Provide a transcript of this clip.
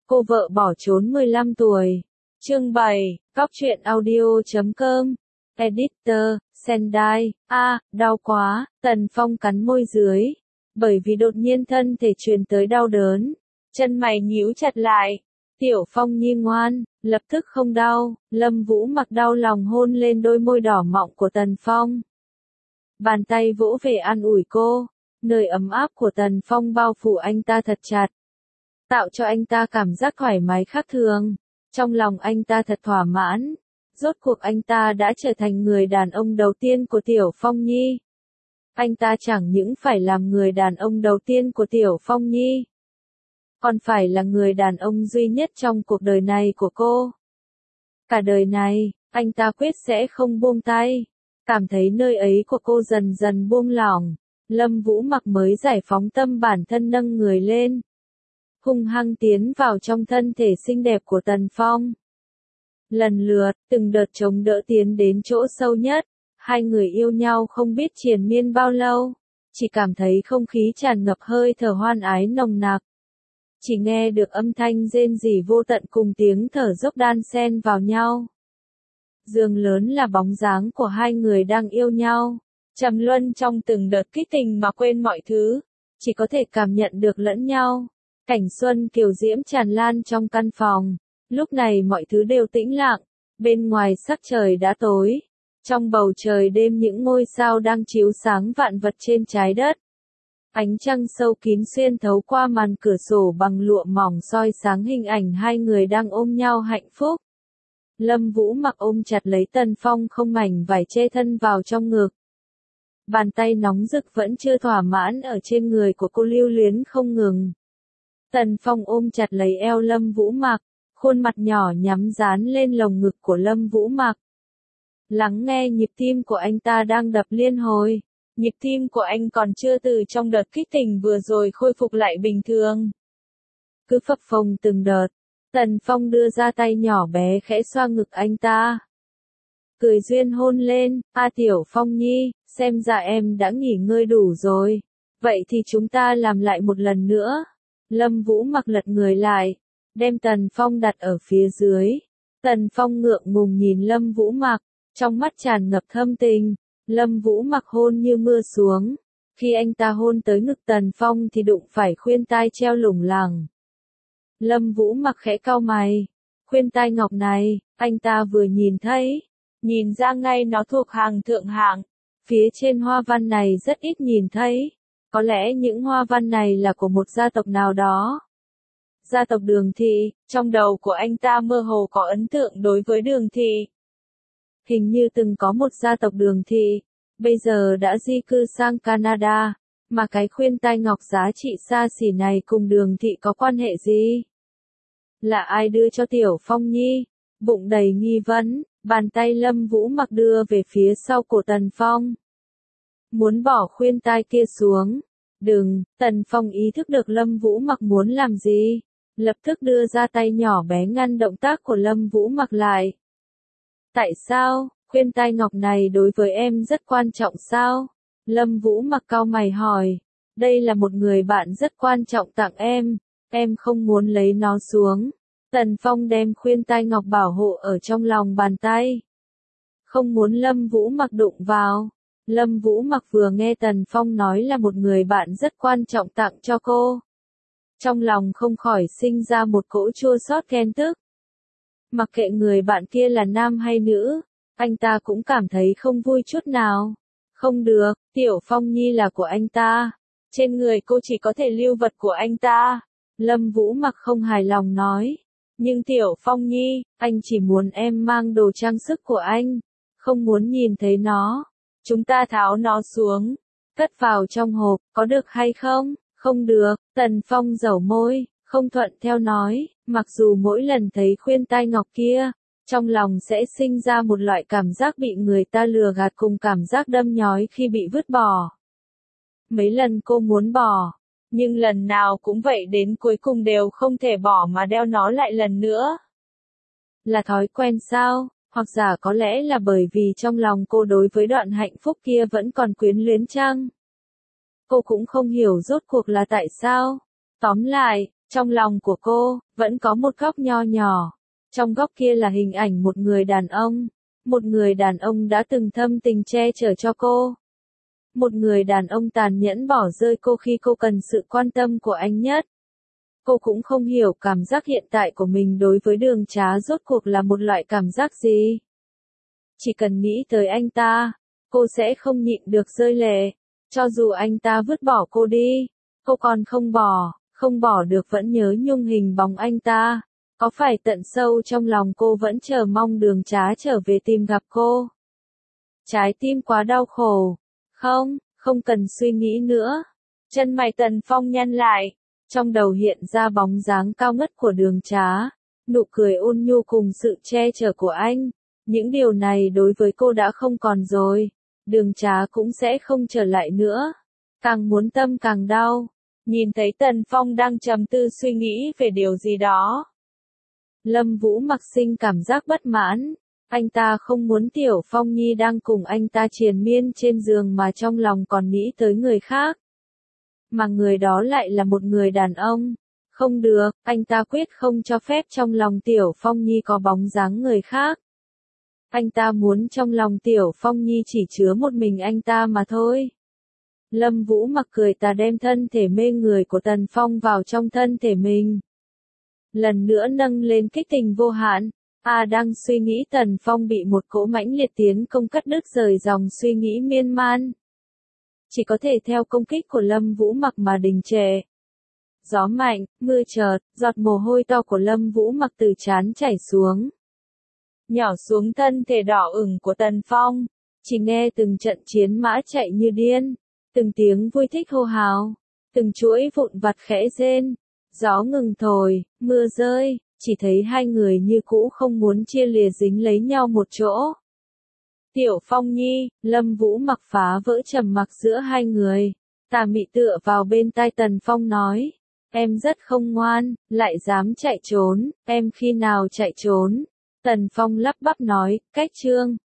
Cô vợ bỏ trốn 15 tuổi. Chương 7, Cóc truyện audio.com. Editor, Sendai. Đau quá, Tần Phong cắn môi dưới. Bởi vì đột nhiên thân thể truyền tới đau đớn. Chân mày nhíu chặt lại. Tiểu Phong nhi ngoan, lập tức không đau. Lâm Vũ Mặc đau lòng hôn lên đôi môi đỏ mọng của Tần Phong. Bàn tay vỗ về an ủi cô. Nơi ấm áp của Tần Phong bao phủ anh ta thật chặt. Tạo cho anh ta cảm giác thoải mái khác thường. Trong lòng anh ta thật thỏa mãn. Rốt cuộc anh ta đã trở thành người đàn ông đầu tiên của Tiểu Phong Nhi. Anh ta chẳng những phải làm người đàn ông đầu tiên của Tiểu Phong Nhi, còn phải là người đàn ông duy nhất trong cuộc đời này của cô. Cả đời này, anh ta quyết sẽ không buông tay. Cảm thấy nơi ấy của cô dần dần buông lỏng, Lâm Vũ Mặc mới giải phóng tâm bản thân nâng người lên. Hung hăng tiến vào trong thân thể xinh đẹp của Tần Phong. Lần lượt, từng đợt chống đỡ tiến đến chỗ sâu nhất. Hai người yêu nhau không biết triền miên bao lâu. Chỉ cảm thấy không khí tràn ngập hơi thở hoan ái nồng nặc. Chỉ nghe được âm thanh rên rỉ vô tận cùng tiếng thở dốc đan xen vào nhau. Giường lớn là bóng dáng của hai người đang yêu nhau. Trầm luân trong từng đợt kích tình mà quên mọi thứ. Chỉ có thể cảm nhận được lẫn nhau. Cảnh xuân kiều diễm tràn lan trong căn phòng. Lúc này mọi thứ đều tĩnh lặng. Bên ngoài sắc trời đã tối. Trong bầu trời đêm những ngôi sao đang chiếu sáng vạn vật trên trái đất. Ánh trăng sâu kín xuyên thấu qua màn cửa sổ bằng lụa mỏng soi sáng hình ảnh hai người đang ôm nhau hạnh phúc. Lâm Vũ Mặc ôm chặt lấy Tần Phong không mảnh vải che thân vào trong ngực. Bàn tay nóng rực vẫn chưa thỏa mãn ở trên người của cô lưu luyến không ngừng. Tần Phong ôm chặt lấy eo Lâm Vũ Mặc, khuôn mặt nhỏ nhắm dán lên lồng ngực của Lâm Vũ Mặc. Lắng nghe nhịp tim của anh ta đang đập liên hồi. Nhịp tim của anh còn chưa từ trong đợt kích tình vừa rồi khôi phục lại bình thường. Cứ phập phồng từng đợt, Tần Phong đưa ra tay nhỏ bé khẽ xoa ngực anh ta. Cười duyên hôn lên, Tiểu Phong Nhi, xem ra em đã nghỉ ngơi đủ rồi. Vậy thì chúng ta làm lại một lần nữa. Lâm Vũ Mặc lật người lại, đem Tần Phong đặt ở phía dưới. Tần Phong ngượng ngùng nhìn Lâm Vũ Mặc, trong mắt tràn ngập thâm tình. Lâm Vũ Mặc hôn như mưa xuống. Khi anh ta hôn tới ngực Tần Phong thì đụng phải khuyên tai treo lủng lẳng. Lâm Vũ Mặc khẽ cau mày. Khuyên tai ngọc này, anh ta vừa nhìn thấy. Nhìn ra ngay nó thuộc hàng thượng hạng. Phía trên hoa văn này rất ít nhìn thấy. Có lẽ những hoa văn này là của một gia tộc nào đó. Gia tộc Đường Thị, trong đầu của anh ta mơ hồ có ấn tượng đối với Đường Thị. Hình như từng có một gia tộc Đường Thị, bây giờ đã di cư sang Canada, mà cái khuyên tai ngọc giá trị xa xỉ này cùng Đường Thị có quan hệ gì? Là ai đưa cho Tiểu Phong Nhi? Bụng đầy nghi vấn, bàn tay Lâm Vũ Mặc đưa về phía sau cổ Tần Phong. Muốn bỏ khuyên tai kia xuống. Đừng, Tần Phong ý thức được Lâm Vũ Mặc muốn làm gì. Lập tức đưa ra tay nhỏ bé ngăn động tác của Lâm Vũ Mặc lại. Tại sao, khuyên tai ngọc này đối với em rất quan trọng sao? Lâm Vũ Mặc cau mày hỏi. Đây là một người bạn rất quan trọng tặng em không muốn lấy nó xuống. Tần Phong đem khuyên tai ngọc bảo hộ ở trong lòng bàn tay. Không muốn Lâm Vũ Mặc đụng vào. Lâm Vũ Mặc vừa nghe Tần Phong nói là một người bạn rất quan trọng tặng cho cô. Trong lòng không khỏi sinh ra một cỗ chua xót ghen tức. Mặc kệ người bạn kia là nam hay nữ, anh ta cũng cảm thấy không vui chút nào. Không được, Tiểu Phong Nhi là của anh ta. Trên người cô chỉ có thể lưu vật của anh ta. Lâm Vũ Mặc không hài lòng nói. Nhưng Tiểu Phong Nhi, anh chỉ muốn em mang đồ trang sức của anh. Không muốn nhìn thấy nó. Chúng ta tháo nó xuống. Cất vào trong hộp, có được hay không? Không được, Tần Phong dẩu môi, không thuận theo nói. Mặc dù mỗi lần thấy khuyên tai ngọc kia, trong lòng sẽ sinh ra một loại cảm giác bị người ta lừa gạt cùng cảm giác đâm nhói khi bị vứt bỏ. Mấy lần cô muốn bỏ, nhưng lần nào cũng vậy đến cuối cùng đều không thể bỏ mà đeo nó lại lần nữa. Là thói quen sao, hoặc giả có lẽ là bởi vì trong lòng cô đối với đoạn hạnh phúc kia vẫn còn quyến luyến chăng? Cô cũng không hiểu rốt cuộc là tại sao. Tóm lại, Trong lòng của cô, vẫn có một góc nho nhỏ. Trong góc kia là hình ảnh một người đàn ông. Một người đàn ông đã từng thâm tình che chở cho cô. Một người đàn ông tàn nhẫn bỏ rơi cô khi cô cần sự quan tâm của anh nhất. Cô cũng không hiểu cảm giác hiện tại của mình đối với Đường Trá rốt cuộc là một loại cảm giác gì. Chỉ cần nghĩ tới anh ta, cô sẽ không nhịn được rơi lệ. Cho dù anh ta vứt bỏ cô đi, cô còn không bỏ được vẫn nhớ nhung hình bóng anh ta. Có phải tận sâu trong lòng cô vẫn chờ mong Đường Trá trở về tìm gặp cô? Trái tim quá đau khổ. Không cần suy nghĩ nữa. Chân mày Tần Phong nhăn lại. Trong đầu hiện ra bóng dáng cao ngất của Đường Trá. Nụ cười ôn nhu cùng sự che chở của anh. Những điều này đối với cô đã không còn rồi. Đường Trá cũng sẽ không trở lại nữa. Càng muốn tâm càng đau. Nhìn thấy Tần Phong đang trầm tư suy nghĩ về điều gì đó. Lâm Vũ Mặc sinh cảm giác bất mãn. Anh ta không muốn Tiểu Phong Nhi đang cùng anh ta triền miên trên giường mà trong lòng còn nghĩ tới người khác. Mà người đó lại là một người đàn ông. Không được, anh ta quyết không cho phép trong lòng Tiểu Phong Nhi có bóng dáng người khác. Anh ta muốn trong lòng Tiểu Phong Nhi chỉ chứa một mình anh ta mà thôi. Lâm Vũ Mặc cười tà đem thân thể mê người của Tần Phong vào trong thân thể mình. Lần nữa nâng lên kích tình vô hạn. Đang suy nghĩ Tần Phong bị một cỗ mãnh liệt tiến công cắt đứt rời dòng suy nghĩ miên man. Chỉ có thể theo công kích của Lâm Vũ Mặc mà đình trệ. Gió mạnh, mưa chợt, giọt mồ hôi to của Lâm Vũ Mặc từ trán chảy xuống. Nhỏ xuống thân thể đỏ ửng của Tần Phong. Chỉ nghe từng trận chiến mã chạy như điên. Từng tiếng vui thích hô hào. Từng chuỗi vụn vặt khẽ rên. Gió ngừng thổi, mưa rơi. Chỉ thấy hai người như cũ không muốn chia lìa dính lấy nhau một chỗ. Tiểu Phong Nhi, Lâm Vũ Mặc phá vỡ trầm mặc giữa hai người. Tà mị tựa vào bên tai Tần Phong nói. Em rất không ngoan, lại dám chạy trốn, em khi nào chạy trốn? Tần Phong lắp bắp nói, cách chương.